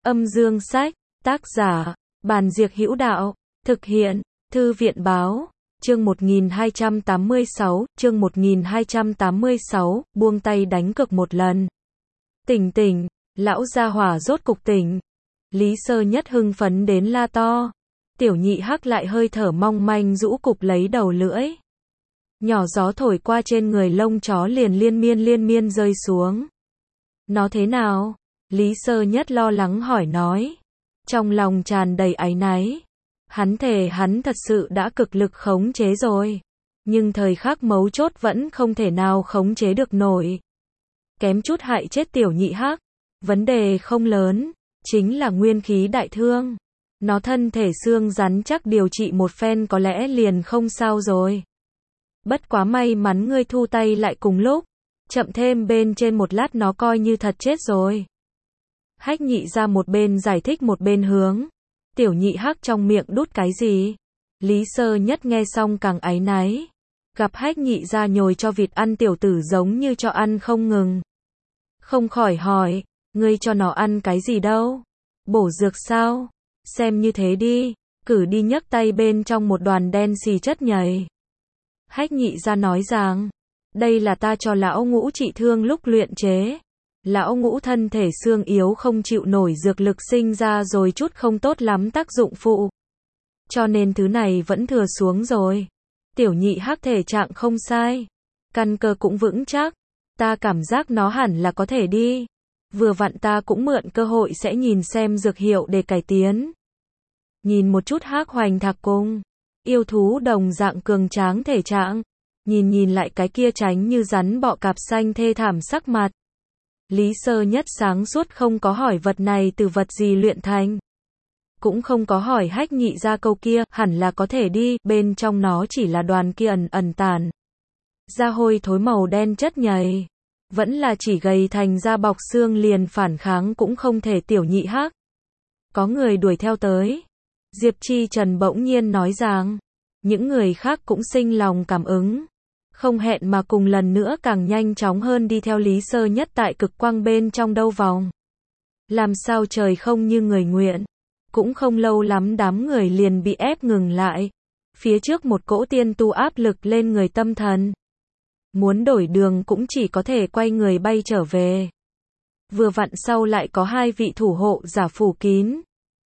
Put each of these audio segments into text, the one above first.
Âm dương sách, tác giả, Bàn Diệc Hữu Đạo, thực hiện, Thư viện báo, chương 1286, buông tay đánh cược một lần. Tỉnh, lão gia hỏa rốt cục tỉnh. Lý Sơ Nhất hưng phấn đến la to. Tiểu Nhị Hắc lại hơi thở mong manh rũ cụp lấy đầu lưỡi. Nhỏ gió thổi qua trên người lông chó liền liên miên rơi xuống. Nó thế nào? Lý Sơ Nhất lo lắng hỏi nói. Trong lòng tràn đầy áy náy. Hắn thề hắn thật sự đã cực lực khống chế rồi. Nhưng thời khắc mấu chốt vẫn không thể nào khống chế được nổi. Kém chút hại chết Tiểu Nhị Hắc. Vấn đề không lớn, chính là nguyên khí đại thương. Nó thân thể xương rắn chắc điều trị một phen có lẽ liền không sao rồi. Bất quá may mắn ngươi thu tay lại cùng lúc. Chậm thêm bên trên một lát nó coi như thật chết rồi. Hách Nhị ra một bên giải thích một bên hướng. Tiểu Nhị Hắc trong miệng đút cái gì? Lý Sơ Nhất nghe xong càng áy náy. Gặp Hách Nhị ra nhồi cho vịt ăn tiểu tử giống như cho ăn không ngừng. Không khỏi hỏi, ngươi cho nó ăn cái gì đâu? Bổ dược sao? Xem như thế đi, cử đi nhấc tay bên trong một đoàn đen xì chất nhầy. Hách Nhị ra nói rằng, đây là ta cho lão ngũ trị thương lúc luyện chế. Lão ngũ thân thể xương yếu không chịu nổi dược lực sinh ra rồi chút không tốt lắm tác dụng phụ. Cho nên thứ này vẫn thừa xuống rồi. Tiểu Nhị Hắc thể trạng không sai. Căn cơ cũng vững chắc. Ta cảm giác nó hẳn là có thể đi. Vừa vặn ta cũng mượn cơ hội sẽ nhìn xem dược hiệu để cải tiến. Nhìn một chút Hắc Hoành Thạc Cung. Yêu thú đồng dạng cường tráng thể trạng. Nhìn lại cái kia tránh như rắn bọ cạp xanh thê thảm sắc mặt. Lý Sơ Nhất sáng suốt không có hỏi vật này từ vật gì luyện thành. Cũng không có hỏi Hách Nhị ra câu kia, hẳn là có thể đi, bên trong nó chỉ là đoàn kia ẩn tàn. Da hôi thối màu đen chất nhầy. Vẫn là chỉ gầy thành da bọc xương liền phản kháng cũng không thể. Tiểu Nhị Hắc. Có người đuổi theo tới. Diệp Chi Trần bỗng nhiên nói rằng, những người khác cũng sinh lòng cảm ứng. Không hẹn mà cùng lần nữa càng nhanh chóng hơn đi theo Lý Sơ Nhất tại cực quang bên trong đâu vòng. Làm sao trời không như người nguyện. Cũng không lâu lắm đám người liền bị ép ngừng lại. Phía trước một cỗ tiên tu áp lực lên người tâm thần. Muốn đổi đường cũng chỉ có thể quay người bay trở về. Vừa vặn sau lại có hai vị thủ hộ giả phủ kín.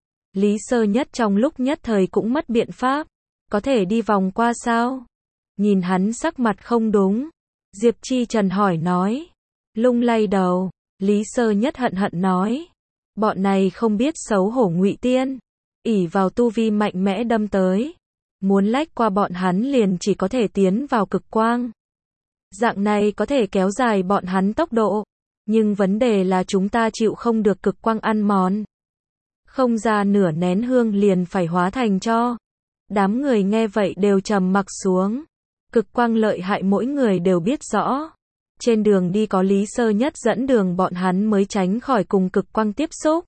Lý Sơ Nhất trong lúc nhất thời cũng mất biện pháp. Có thể đi vòng qua sao? Nhìn hắn sắc mặt không đúng. Diệp Chi Trần hỏi nói. Lung lay đầu. Lý Sơ Nhất hận nói. Bọn này không biết xấu hổ ngụy tiên. Ỷ vào tu vi mạnh mẽ đâm tới. Muốn lách qua bọn hắn liền chỉ có thể tiến vào cực quang. Dạng này có thể kéo dài bọn hắn tốc độ. Nhưng vấn đề là chúng ta chịu không được cực quang ăn mòn. Không ra nửa nén hương liền phải hóa thành tro. Đám người nghe vậy đều trầm mặc xuống. Cực quang lợi hại mỗi người đều biết rõ. Trên đường đi có Lý Sơ Nhất dẫn đường bọn hắn mới tránh khỏi cùng cực quang tiếp xúc.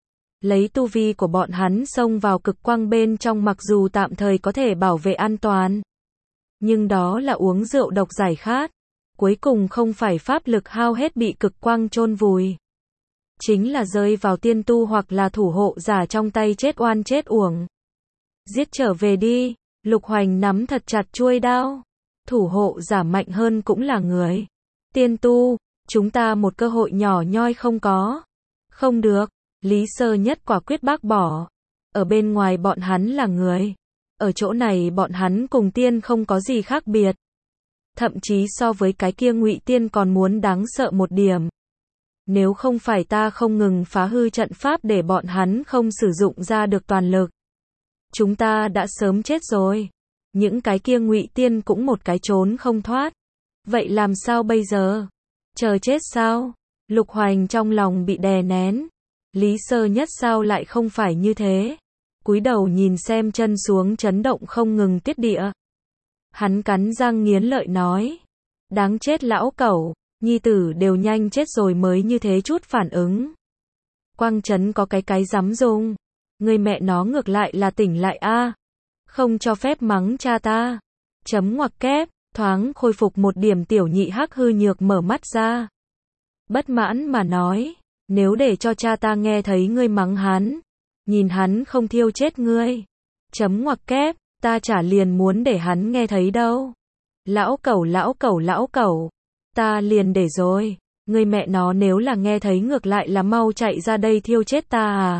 Lấy tu vi của bọn hắn xông vào cực quang bên trong mặc dù tạm thời có thể bảo vệ an toàn. Nhưng đó là uống rượu độc giải khát. Cuối cùng không phải pháp lực hao hết bị cực quang chôn vùi. Chính là rơi vào tiên tu hoặc là thủ hộ giả trong tay chết oan chết uổng. Giết trở về đi. Lục Hoành nắm thật chặt chuôi đao. Thủ hộ giả mạnh hơn cũng là người. Tiên tu, chúng ta một cơ hội nhỏ nhoi không có. Không được. Lý Sơ Nhất quả quyết bác bỏ. Ở bên ngoài bọn hắn là người. Ở chỗ này bọn hắn cùng tiên không có gì khác biệt. Thậm chí so với cái kia ngụy tiên còn muốn đáng sợ một điểm. Nếu không phải ta không ngừng phá hư trận pháp để bọn hắn không sử dụng ra được toàn lực. Chúng ta đã sớm chết rồi. Những cái kia ngụy tiên cũng một cái trốn không thoát. Vậy làm sao bây giờ? Chờ chết sao? Lục Hoành trong lòng bị đè nén. Lý Sơ Nhất sao lại không phải như thế? Cúi đầu nhìn xem chân xuống chấn động không ngừng tiết địa. Hắn cắn răng nghiến lợi nói. Đáng chết lão cẩu, nhi tử đều nhanh chết rồi mới như thế chút phản ứng. Quang Trấn có cái dám dùng. Người mẹ nó ngược lại là tỉnh lại a. Không cho phép mắng cha ta. Chấm ngoặc kép, thoáng khôi phục một điểm. Tiểu Nhị Hắc hư nhược mở mắt ra. Bất mãn mà nói. Nếu để cho cha ta nghe thấy ngươi mắng hắn, nhìn hắn không thiêu chết ngươi. Chấm ngoặc kép, ta chả liền muốn để hắn nghe thấy đâu. Lão cẩu lão cẩu lão cẩu, ta liền để rồi. Ngươi mẹ nó nếu là nghe thấy ngược lại là mau chạy ra đây thiêu chết ta à.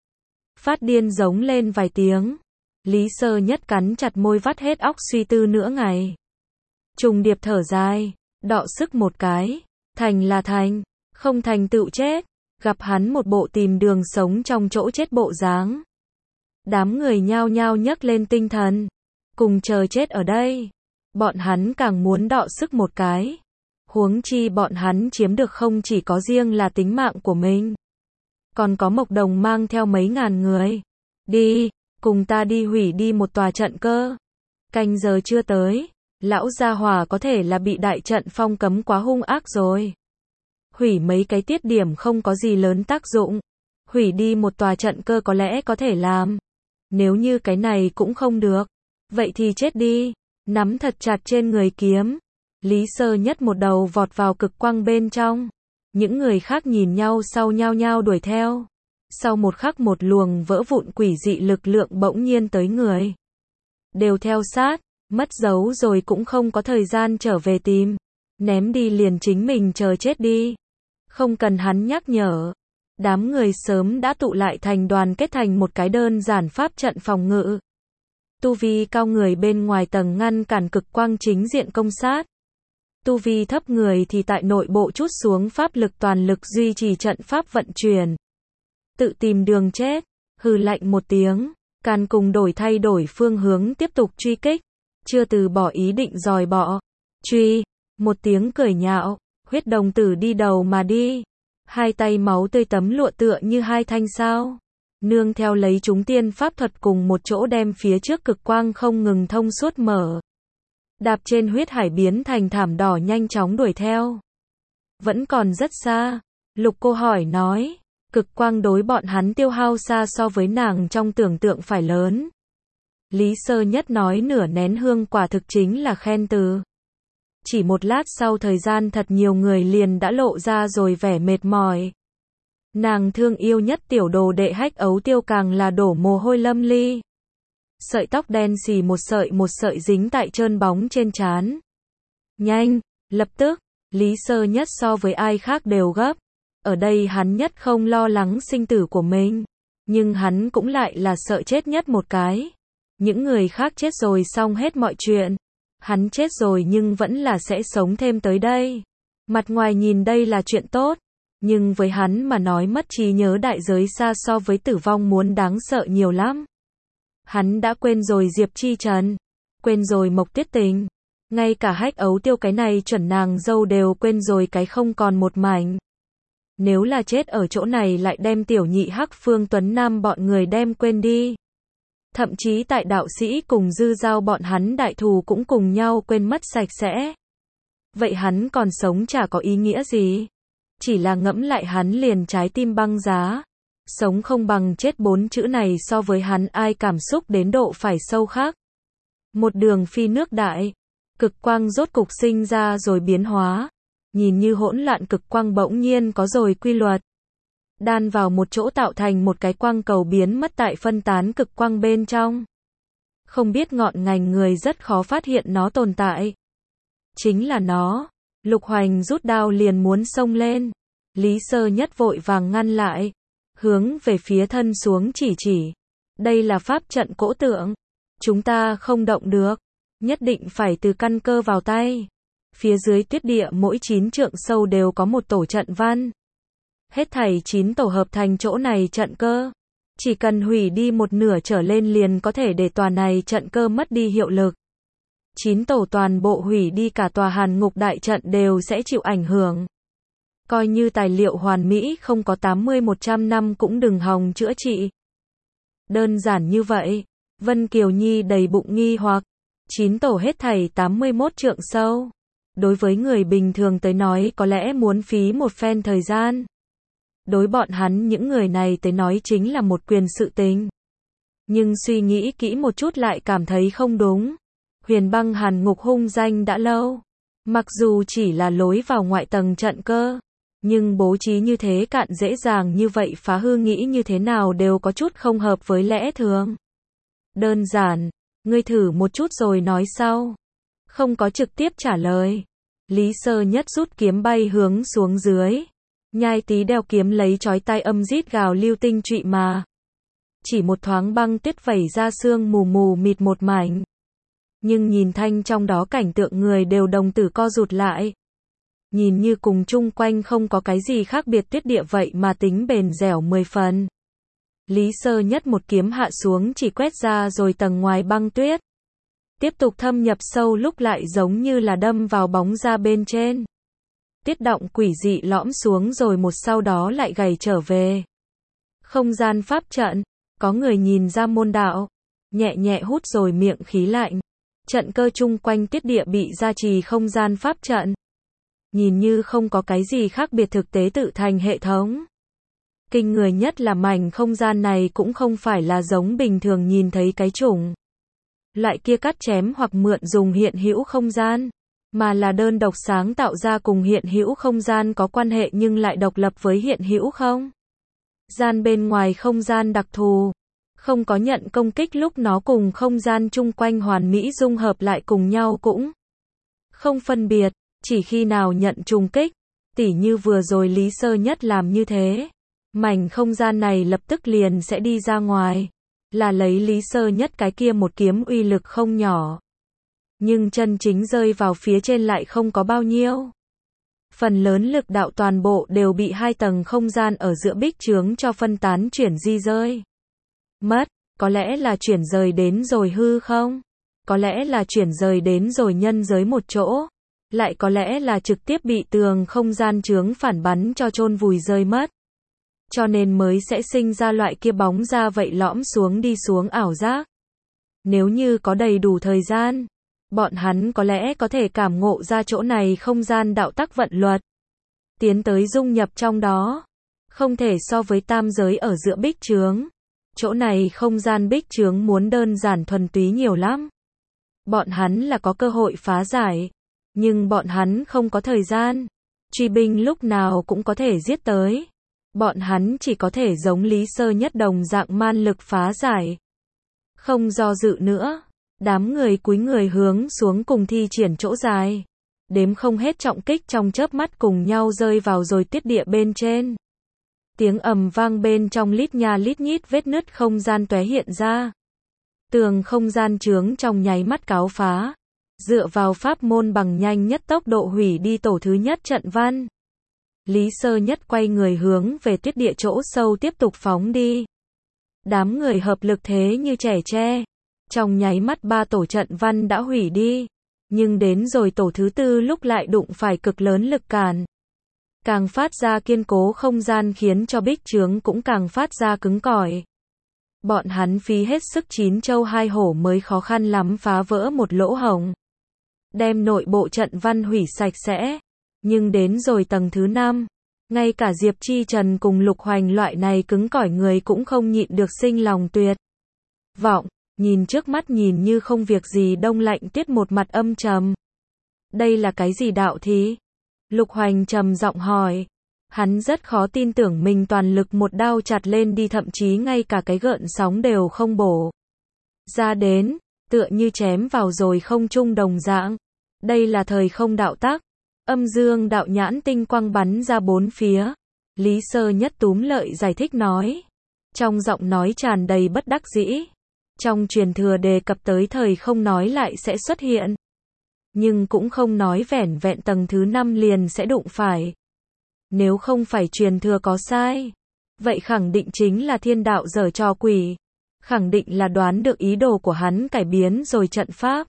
Phát điên giống lên vài tiếng. Lý Sơ Nhất cắn chặt môi vắt hết óc suy tư nửa ngày. Trùng điệp thở dài, đọ sức một cái. Thành là thành, không thành tựu chết. Gặp hắn một bộ tìm đường sống trong chỗ chết bộ dáng. Đám người nhao nhao nhấc lên tinh thần. Cùng chờ chết ở đây. Bọn hắn càng muốn đọ sức một cái. Huống chi bọn hắn chiếm được không chỉ có riêng là tính mạng của mình. Còn có Mộc Đồng mang theo mấy ngàn người. Đi, cùng ta đi hủy đi một tòa trận cơ. Canh giờ chưa tới. Lão gia hỏa có thể là bị đại trận phong cấm quá hung ác rồi. Hủy mấy cái tiết điểm không có gì lớn tác dụng. Hủy đi một tòa trận cơ có lẽ có thể làm. Nếu như cái này cũng không được. Vậy thì chết đi. Nắm thật chặt trên người kiếm. Lý Sơ Nhất một đầu vọt vào cực quang bên trong. Những người khác nhìn nhau sau nhao nhao đuổi theo. Sau một khắc một luồng vỡ vụn quỷ dị lực lượng bỗng nhiên tới người. Đều theo sát, mất dấu rồi cũng không có thời gian trở về tìm. Ném đi liền chính mình chờ chết đi. Không cần hắn nhắc nhở. Đám người sớm đã tụ lại thành đoàn kết thành một cái đơn giản pháp trận phòng ngự. Tu vi cao người bên ngoài tầng ngăn cản cực quang chính diện công sát. Tu vi thấp người thì tại nội bộ trút xuống pháp lực toàn lực duy trì trận pháp vận chuyển. Tự tìm đường chết, hừ lạnh một tiếng, can cùng thay đổi phương hướng tiếp tục truy kích, chưa từ bỏ ý định dòi bỏ. Truy, một tiếng cười nhạo, huyết đồng tử đi đầu mà đi. Hai tay máu tươi tấm lụa tựa như hai thanh sao. Nương theo lấy chúng tiên pháp thuật cùng một chỗ đem phía trước cực quang không ngừng thông suốt mở. Đạp trên huyết hải biến thành thảm đỏ nhanh chóng đuổi theo. Vẫn còn rất xa. Lục Cô hỏi nói. Cực quang đối bọn hắn tiêu hao xa so với nàng trong tưởng tượng phải lớn. Lý Sơ Nhất nói nửa nén hương quả thực chính là khen từ. Chỉ một lát sau thời gian thật nhiều người liền đã lộ ra rồi vẻ mệt mỏi. Nàng thương yêu nhất tiểu đồ đệ Hách Ấu Tiêu càng là đổ mồ hôi lâm ly. Sợi tóc đen xì một sợi dính tại trơn bóng trên trán. Nhanh, lập tức, Lý Sơ Nhất so với ai khác đều gấp. Ở đây hắn nhất không lo lắng sinh tử của mình. Nhưng hắn cũng lại là sợ chết nhất một cái. Những người khác chết rồi xong hết mọi chuyện. Hắn chết rồi nhưng vẫn là sẽ sống thêm tới đây. Mặt ngoài nhìn đây là chuyện tốt. Nhưng với hắn mà nói mất trí nhớ đại giới xa so với tử vong muốn đáng sợ nhiều lắm. Hắn đã quên rồi Diệp Chi Trần. Quên rồi Mộc Tuyết Tình. Ngay cả Hách Ấu Tiêu cái này chuẩn nàng dâu đều quên rồi cái không còn một mảnh. Nếu là chết ở chỗ này lại đem tiểu nhị Hắc Phương Tuấn Nam bọn người đem quên đi. Thậm chí tại đạo sĩ cùng Dư Giao bọn hắn đại thù cũng cùng nhau quên mất sạch sẽ. Vậy hắn còn sống chả có ý nghĩa gì. Chỉ là ngẫm lại hắn liền trái tim băng giá. Sống không bằng chết 4 chữ này so với hắn ai cảm xúc đến độ phải sâu khác. Một đường phi nước đại. Cực quang rốt cục sinh ra rồi biến hóa. Nhìn như hỗn loạn cực quang bỗng nhiên có rồi quy luật. Đan vào một chỗ tạo thành một cái quang cầu biến mất tại phân tán cực quang bên trong. Không biết ngọn ngành người rất khó phát hiện nó tồn tại. Chính là nó. Lục Hoành rút đao liền muốn xông lên. Lý Sơ Nhất vội vàng ngăn lại. Hướng về phía thân xuống chỉ. Đây là pháp trận cỗ tượng. Chúng ta không động được. Nhất định phải từ căn cơ vào tay. Phía dưới tuyết địa mỗi 9 trượng sâu đều có một tổ trận văn. Hết thảy 9 tổ hợp thành chỗ này trận cơ. Chỉ cần hủy đi một nửa trở lên liền có thể để tòa này trận cơ mất đi hiệu lực. 9 tổ toàn bộ hủy đi cả tòa Hàn Ngục đại trận đều sẽ chịu ảnh hưởng. Coi như tài liệu hoàn mỹ không có 80-100 năm cũng đừng hòng chữa trị. Đơn giản như vậy. Vân Kiều Nhi đầy bụng nghi hoặc. 9 tổ hết thảy 81 trượng sâu. Đối với người bình thường tới nói có lẽ muốn phí một phen thời gian. Đối bọn hắn những người này tới nói chính là một quyền sự tình. Nhưng suy nghĩ kỹ một chút lại cảm thấy không đúng. Huyền Băng Hàn Ngục hung danh đã lâu. Mặc dù chỉ là lối vào ngoại tầng trận cơ. Nhưng bố trí như thế cạn dễ dàng như vậy phá hư nghĩ như thế nào đều có chút không hợp với lẽ thường. Đơn giản, ngươi thử một chút rồi nói sau. Không có trực tiếp trả lời. Lý Sơ Nhất rút kiếm bay hướng xuống dưới. Nhai Tý đeo kiếm lấy chói tai âm rít gào lưu tinh trụy mà. Chỉ một thoáng băng tuyết vẩy ra sương mù mù mịt một mảnh. Nhưng nhìn thanh trong đó cảnh tượng người đều đồng tử co rụt lại. Nhìn như cùng chung quanh không có cái gì khác biệt tuyết địa vậy mà tính bền dẻo 10 phần. Lý Sơ Nhất một kiếm hạ xuống chỉ quét ra rồi tầng ngoài băng tuyết. Tiếp tục thâm nhập sâu lúc lại giống như là đâm vào bóng ra bên trên. Tuyết động quỷ dị lõm xuống rồi một sau đó lại gầy trở về. Không gian pháp trận, có người nhìn ra môn đạo, nhẹ nhẹ hút rồi miệng khí lạnh. Trận cơ chung quanh tuyết địa bị gia trì không gian pháp trận. Nhìn như không có cái gì khác biệt thực tế tự thành hệ thống. Kinh người nhất là mảnh không gian này cũng không phải là giống bình thường nhìn thấy cái chủng. Loại kia cắt chém hoặc mượn dùng hiện hữu không gian, mà là đơn độc sáng tạo ra cùng hiện hữu không gian có quan hệ nhưng lại độc lập với hiện hữu không gian bên ngoài không gian đặc thù. Không có nhận công kích lúc nó cùng không gian chung quanh hoàn mỹ dung hợp lại cùng nhau cũng không phân biệt, chỉ khi nào nhận trùng kích, tỉ như vừa rồi Lý Sơ Nhất làm như thế, mảnh không gian này lập tức liền sẽ đi ra ngoài, là lấy Lý Sơ Nhất cái kia một kiếm uy lực không nhỏ. Nhưng chân chính rơi vào phía trên lại không có bao nhiêu. Phần lớn lực đạo toàn bộ đều bị hai tầng không gian ở giữa bích chướng cho phân tán chuyển di rơi mất, có lẽ là chuyển rời đến rồi hư không? Có lẽ là chuyển rời đến rồi nhân giới một chỗ, lại có lẽ là trực tiếp bị tường không gian chướng phản bắn cho chôn vùi rơi mất. Cho nên mới sẽ sinh ra loại kia bóng ra vậy lõm xuống đi xuống ảo giác. Nếu như có đầy đủ thời gian, bọn hắn có lẽ có thể cảm ngộ ra chỗ này không gian đạo tắc vận luật. Tiến tới dung nhập trong đó. Không thể so với tam giới ở giữa bích chướng. Chỗ này không gian bích chướng muốn đơn giản thuần túy nhiều lắm. Bọn hắn là có cơ hội phá giải. Nhưng bọn hắn không có thời gian. Truy binh lúc nào cũng có thể giết tới. Bọn hắn chỉ có thể giống Lý Sơ Nhất đồng dạng man lực phá giải. Không do dự nữa. Đám người cúi người hướng xuống cùng thi triển chỗ dài. Đếm không hết trọng kích trong chớp mắt cùng nhau rơi vào rồi tiết địa bên trên. Tiếng ầm vang bên trong lít nha lít nhít vết nứt không gian tóe hiện ra. Tường không gian chướng trong nháy mắt cáo phá. Dựa vào pháp môn bằng nhanh nhất tốc độ hủy đi tổ thứ nhất trận văn. Lý Sơ Nhất quay người hướng về tuyết địa chỗ sâu tiếp tục phóng đi. Đám người hợp lực thế như trẻ tre. Trong nháy mắt 3 tổ trận văn đã hủy đi. Nhưng đến rồi tổ thứ 4 lúc lại đụng phải cực lớn lực cản. Càng phát ra kiên cố không gian khiến cho bích chướng cũng càng phát ra cứng cỏi. Bọn hắn phí hết sức 9 châu 2 hổ mới khó khăn lắm phá vỡ một lỗ hổng. Đem nội bộ trận văn hủy sạch sẽ. Nhưng đến rồi tầng thứ 5, ngay cả Diệp Chi Trần cùng Lục Hoành loại này cứng cỏi người cũng không nhịn được sinh lòng tuyệt vọng, nhìn trước mắt nhìn như không việc gì đông lạnh tuyết một mặt âm trầm. Đây là cái gì đạo thí? Lục Hoành trầm giọng hỏi. Hắn rất khó tin tưởng mình toàn lực một đao chặt lên đi thậm chí ngay cả cái gợn sóng đều không bổ ra đến, tựa như chém vào rồi không trung đồng dạng. Đây là thời không đạo tắc. Âm dương đạo nhãn tinh quang bắn ra bốn phía. Lý Sơ Nhất túm lợi giải thích nói. Trong giọng nói tràn đầy bất đắc dĩ. Trong truyền thừa đề cập tới thời không nói lại sẽ xuất hiện. Nhưng cũng không nói vẻn vẹn tầng thứ 5 liền sẽ đụng phải. Nếu không phải truyền thừa có sai, vậy khẳng định chính là thiên đạo giở trò quỷ. Khẳng định là đoán được ý đồ của hắn cải biến rồi trận pháp.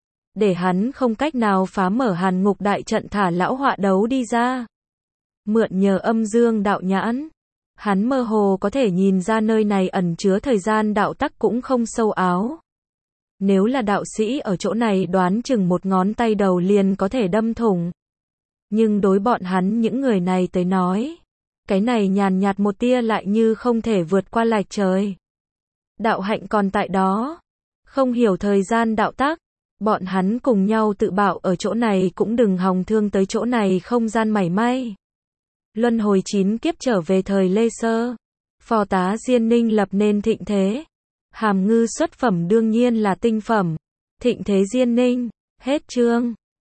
Để hắn không cách nào phá mở Hàn Ngục đại trận thả lão họa đấu đi ra. Mượn nhờ âm dương đạo nhãn, hắn mơ hồ có thể nhìn ra nơi này ẩn chứa thời gian đạo tắc cũng không sâu áo. Nếu là đạo sĩ ở chỗ này đoán chừng một ngón tay đầu liền có thể đâm thủng. Nhưng đối bọn hắn những người này tới nói, cái này nhàn nhạt một tia lại như không thể vượt qua lạch trời. Đạo hạnh còn tại đó, không hiểu thời gian đạo tắc. Bọn hắn cùng nhau tự bảo ở chỗ này cũng đừng hòng thương tới chỗ này không gian mảy may. Luân hồi 9 kiếp trở về thời Lê Sơ. Phò tá Diên Ninh lập nên thịnh thế. Hàm Ngư xuất phẩm đương nhiên là tinh phẩm. Thịnh thế Diên Ninh. Hết chương.